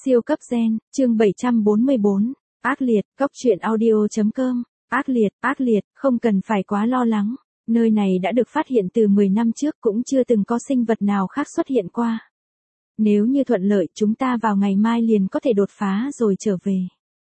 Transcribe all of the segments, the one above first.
Siêu cấp gen, chương 744, ác liệt, cóc truyện audio.com, ác liệt, không cần phải quá lo lắng, nơi này đã được phát hiện từ 10 năm trước cũng chưa từng có sinh vật nào khác xuất hiện qua. Nếu như thuận lợi chúng ta vào ngày mai liền có thể đột phá rồi trở về.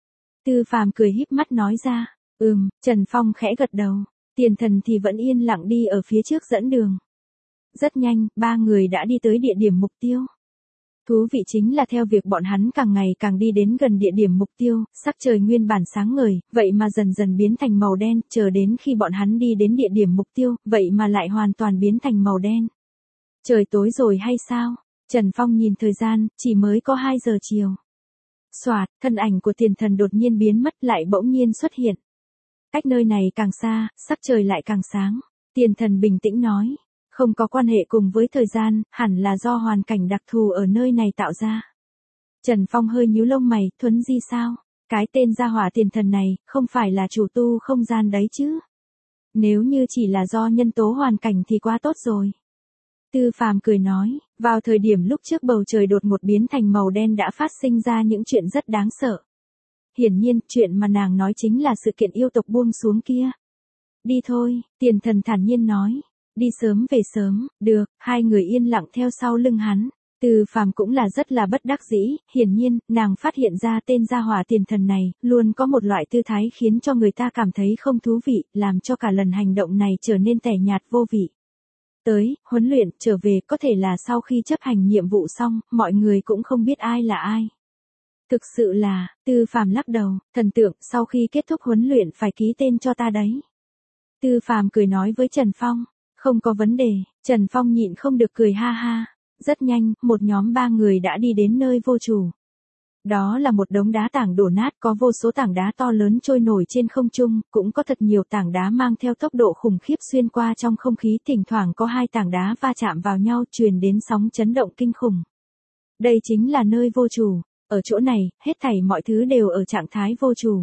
Tư Phàm cười híp mắt nói ra, Trần Phong khẽ gật đầu, Tiền Thần thì vẫn yên lặng đi ở phía trước dẫn đường. Rất nhanh, ba người đã đi tới địa điểm mục tiêu. Thú vị chính là theo việc bọn hắn càng ngày càng đi đến gần địa điểm mục tiêu, sắc trời nguyên bản sáng ngời, vậy mà dần dần biến thành màu đen, chờ đến khi bọn hắn đi đến địa điểm mục tiêu, vậy mà lại hoàn toàn biến thành màu đen. Trời tối rồi hay sao? Trần Phong nhìn thời gian, chỉ mới có 2 giờ chiều. Soạt, thân ảnh của Tiền Thần đột nhiên biến mất lại bỗng nhiên xuất hiện. Cách nơi này càng xa, sắc trời lại càng sáng. Tiền Thần bình tĩnh nói. Không có quan hệ cùng với thời gian, hẳn là do hoàn cảnh đặc thù ở nơi này tạo ra. Trần Phong hơi nhíu lông mày, thuấn di sao? Cái tên gia hỏa Tiền Thần này, không phải là chủ tu không gian đấy chứ? Nếu như chỉ là do nhân tố hoàn cảnh thì quá tốt rồi. Tư Phàm cười nói, vào thời điểm lúc trước bầu trời đột ngột biến thành màu đen đã phát sinh ra những chuyện rất đáng sợ. Hiển nhiên, chuyện mà nàng nói chính là sự kiện yêu tộc buông xuống kia. Đi thôi, Tiền Thần thản nhiên nói. Đi sớm về sớm, được, hai người yên lặng theo sau lưng hắn. Tư Phàm cũng là rất là bất đắc dĩ, hiển nhiên, nàng phát hiện ra tên gia hỏa Tiền Thần này, luôn có một loại tư thái khiến cho người ta cảm thấy không thú vị, làm cho cả lần hành động này trở nên tẻ nhạt vô vị. Tới, huấn luyện, trở về, có thể là sau khi chấp hành nhiệm vụ xong, mọi người cũng không biết ai là ai. Thực sự là, Tư Phàm lắc đầu, thần tượng, sau khi kết thúc huấn luyện phải ký tên cho ta đấy. Tư Phàm cười nói với Trần Phong. Không có vấn đề, Trần Phong nhịn không được cười ha ha. Rất nhanh, một nhóm 3 người đã đi đến nơi vô chủ. Đó là một đống đá tảng đổ nát, có vô số tảng đá to lớn trôi nổi trên không trung, cũng có thật nhiều tảng đá mang theo tốc độ khủng khiếp xuyên qua trong không khí, thỉnh thoảng có 2 tảng đá va chạm vào nhau truyền đến sóng chấn động kinh khủng. Đây chính là nơi vô chủ, ở chỗ này, hết thảy mọi thứ đều ở trạng thái vô chủ.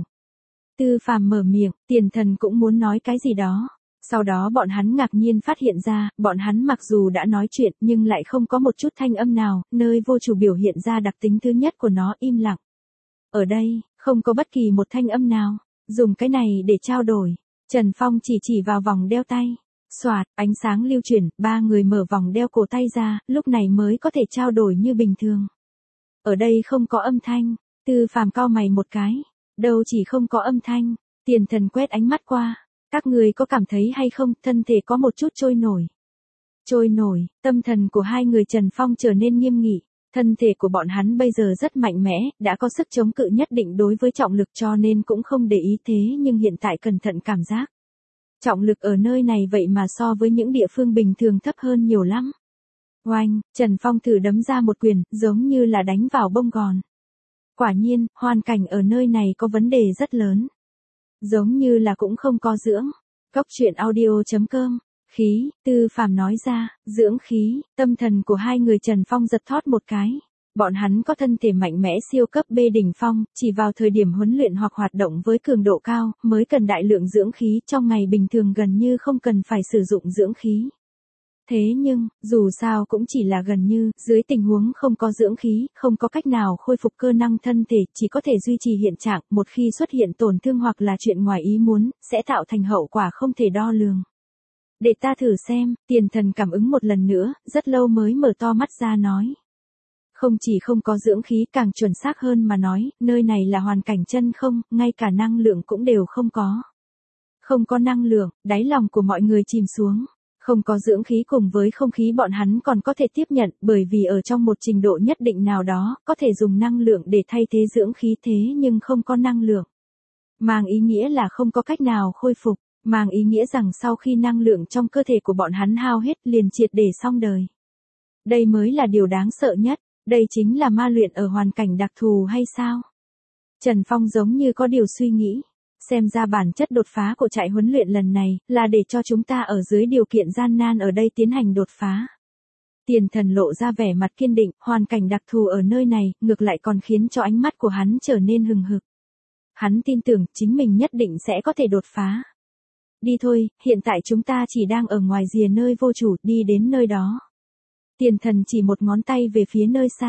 Tư Phàm mở miệng, Tiền Thần cũng muốn nói cái gì đó. Sau đó bọn hắn ngạc nhiên phát hiện ra, bọn hắn mặc dù đã nói chuyện nhưng lại không có một chút thanh âm nào, nơi vô chủ biểu hiện ra đặc tính thứ nhất của nó im lặng. Ở đây, không có bất kỳ một thanh âm nào, dùng cái này để trao đổi. Trần Phong chỉ vào vòng đeo tay. Soạt, ánh sáng lưu chuyển, 3 người mở vòng đeo cổ tay ra, lúc này mới có thể trao đổi như bình thường. Ở đây không có âm thanh, Tư Phàm cau mày một cái. Đâu chỉ không có âm thanh, Tiền Thần quét ánh mắt qua. Các người có cảm thấy hay không, thân thể có một chút trôi nổi. Trôi nổi, tâm thần của hai người Trần Phong trở nên nghiêm nghị. Thân thể của bọn hắn bây giờ rất mạnh mẽ, đã có sức chống cự nhất định đối với trọng lực cho nên cũng không để ý thế nhưng hiện tại cẩn thận cảm giác. Trọng lực ở nơi này vậy mà so với những địa phương bình thường thấp hơn nhiều lắm. Oanh, Trần Phong thử đấm ra một quyền, giống như là đánh vào bông gòn. Quả nhiên, hoàn cảnh ở nơi này có vấn đề rất lớn. Giống như là cũng không có dưỡng. Cóc truyện audio.com. Khí, Tư Phàm nói ra, dưỡng khí, tâm thần của hai người Trần Phong giật thót một cái. Bọn hắn có thân thể mạnh mẽ siêu cấp B đỉnh phong, chỉ vào thời điểm huấn luyện hoặc hoạt động với cường độ cao, mới cần đại lượng dưỡng khí, trong ngày bình thường gần như không cần phải sử dụng dưỡng khí. Thế nhưng, dù sao cũng chỉ là gần như, dưới tình huống không có dưỡng khí, không có cách nào khôi phục cơ năng thân thể, chỉ có thể duy trì hiện trạng, một khi xuất hiện tổn thương hoặc là chuyện ngoài ý muốn, sẽ tạo thành hậu quả không thể đo lường. Để ta thử xem, Tiền Thần cảm ứng một lần nữa, rất lâu mới mở to mắt ra nói. Không chỉ không có dưỡng khí, càng chuẩn xác hơn mà nói, nơi này là hoàn cảnh chân không, ngay cả năng lượng cũng đều không có. Không có năng lượng, đáy lòng của mọi người chìm xuống. Không có dưỡng khí cùng với không khí bọn hắn còn có thể tiếp nhận bởi vì ở trong một trình độ nhất định nào đó, có thể dùng năng lượng để thay thế dưỡng khí thế nhưng không có năng lượng. Mang ý nghĩa là không có cách nào khôi phục, mang ý nghĩa rằng sau khi năng lượng trong cơ thể của bọn hắn hao hết liền triệt để xong đời. Đây mới là điều đáng sợ nhất, đây chính là ma luyện ở hoàn cảnh đặc thù hay sao? Trần Phong giống như có điều suy nghĩ. Xem ra bản chất đột phá của trại huấn luyện lần này, là để cho chúng ta ở dưới điều kiện gian nan ở đây tiến hành đột phá. Tiền Thần lộ ra vẻ mặt kiên định, hoàn cảnh đặc thù ở nơi này, ngược lại còn khiến cho ánh mắt của hắn trở nên hừng hực. Hắn tin tưởng, chính mình nhất định sẽ có thể đột phá. Đi thôi, hiện tại chúng ta chỉ đang ở ngoài rìa nơi vô chủ, đi đến nơi đó. Tiền Thần chỉ một ngón tay về phía nơi xa.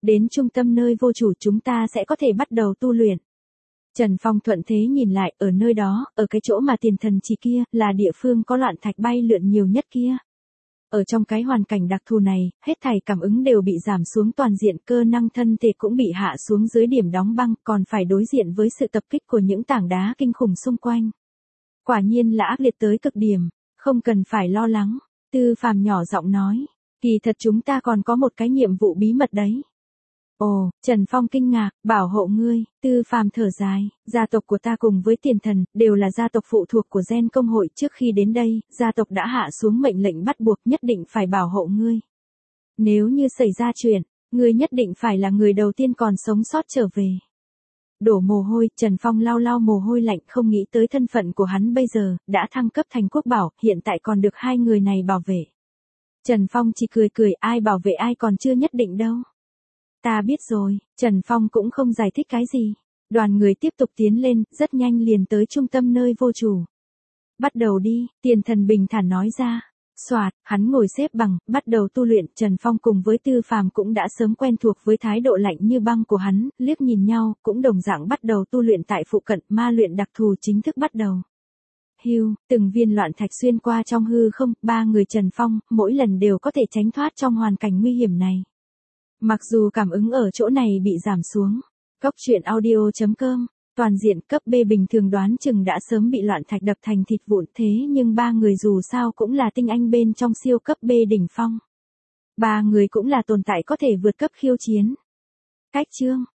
Đến trung tâm nơi vô chủ chúng ta sẽ có thể bắt đầu tu luyện. Trần Phong thuận thế nhìn lại, ở nơi đó, ở cái chỗ mà tiền thần chỉ kia, là địa phương có loạn thạch bay lượn nhiều nhất kia. Ở trong cái hoàn cảnh đặc thù này, hết thảy cảm ứng đều bị giảm xuống toàn diện, cơ năng thân thể cũng bị hạ xuống dưới điểm đóng băng, còn phải đối diện với sự tập kích của những tảng đá kinh khủng xung quanh. Quả nhiên là ác liệt tới cực điểm, không cần phải lo lắng. Tư Phàm nhỏ giọng nói, kỳ thật chúng ta còn có một cái nhiệm vụ bí mật đấy. Ồ, Trần Phong kinh ngạc, bảo hộ ngươi. Tư Phàm thở dài, gia tộc của ta cùng với tiền thần, đều là gia tộc phụ thuộc của Gen công hội, trước khi đến đây, gia tộc đã hạ xuống mệnh lệnh bắt buộc nhất định phải bảo hộ ngươi. Nếu như xảy ra chuyện, ngươi nhất định phải là người đầu tiên còn sống sót trở về. Đổ mồ hôi, Trần Phong lau lau mồ hôi lạnh, không nghĩ tới thân phận của hắn bây giờ, đã thăng cấp thành quốc bảo, hiện tại còn được hai người này bảo vệ. Trần Phong chỉ cười cười, ai bảo vệ ai còn chưa nhất định đâu. Ta biết rồi, Trần Phong cũng không giải thích cái gì. Đoàn người tiếp tục tiến lên, rất nhanh liền tới trung tâm nơi vô chủ. Bắt đầu đi, tiền thần bình thản nói ra. Soạt, hắn ngồi xếp bằng, bắt đầu tu luyện. Trần Phong cùng với Tư Phàm cũng đã sớm quen thuộc với thái độ lạnh như băng của hắn, liếc nhìn nhau, cũng đồng dạng bắt đầu tu luyện tại phụ cận, ma luyện đặc thù chính thức bắt đầu. Hưu, từng viên loạn thạch xuyên qua trong hư không, ba người Trần Phong, mỗi lần đều có thể tránh thoát trong hoàn cảnh nguy hiểm này. Mặc dù cảm ứng ở chỗ này bị giảm xuống. Cốc truyện audio.com, toàn diện cấp B bình thường đoán chừng đã sớm bị loạn thạch đập thành thịt vụn, thế nhưng ba người dù sao cũng là tinh anh bên trong siêu cấp B đỉnh phong. Ba người cũng là tồn tại có thể vượt cấp khiêu chiến. Cách chương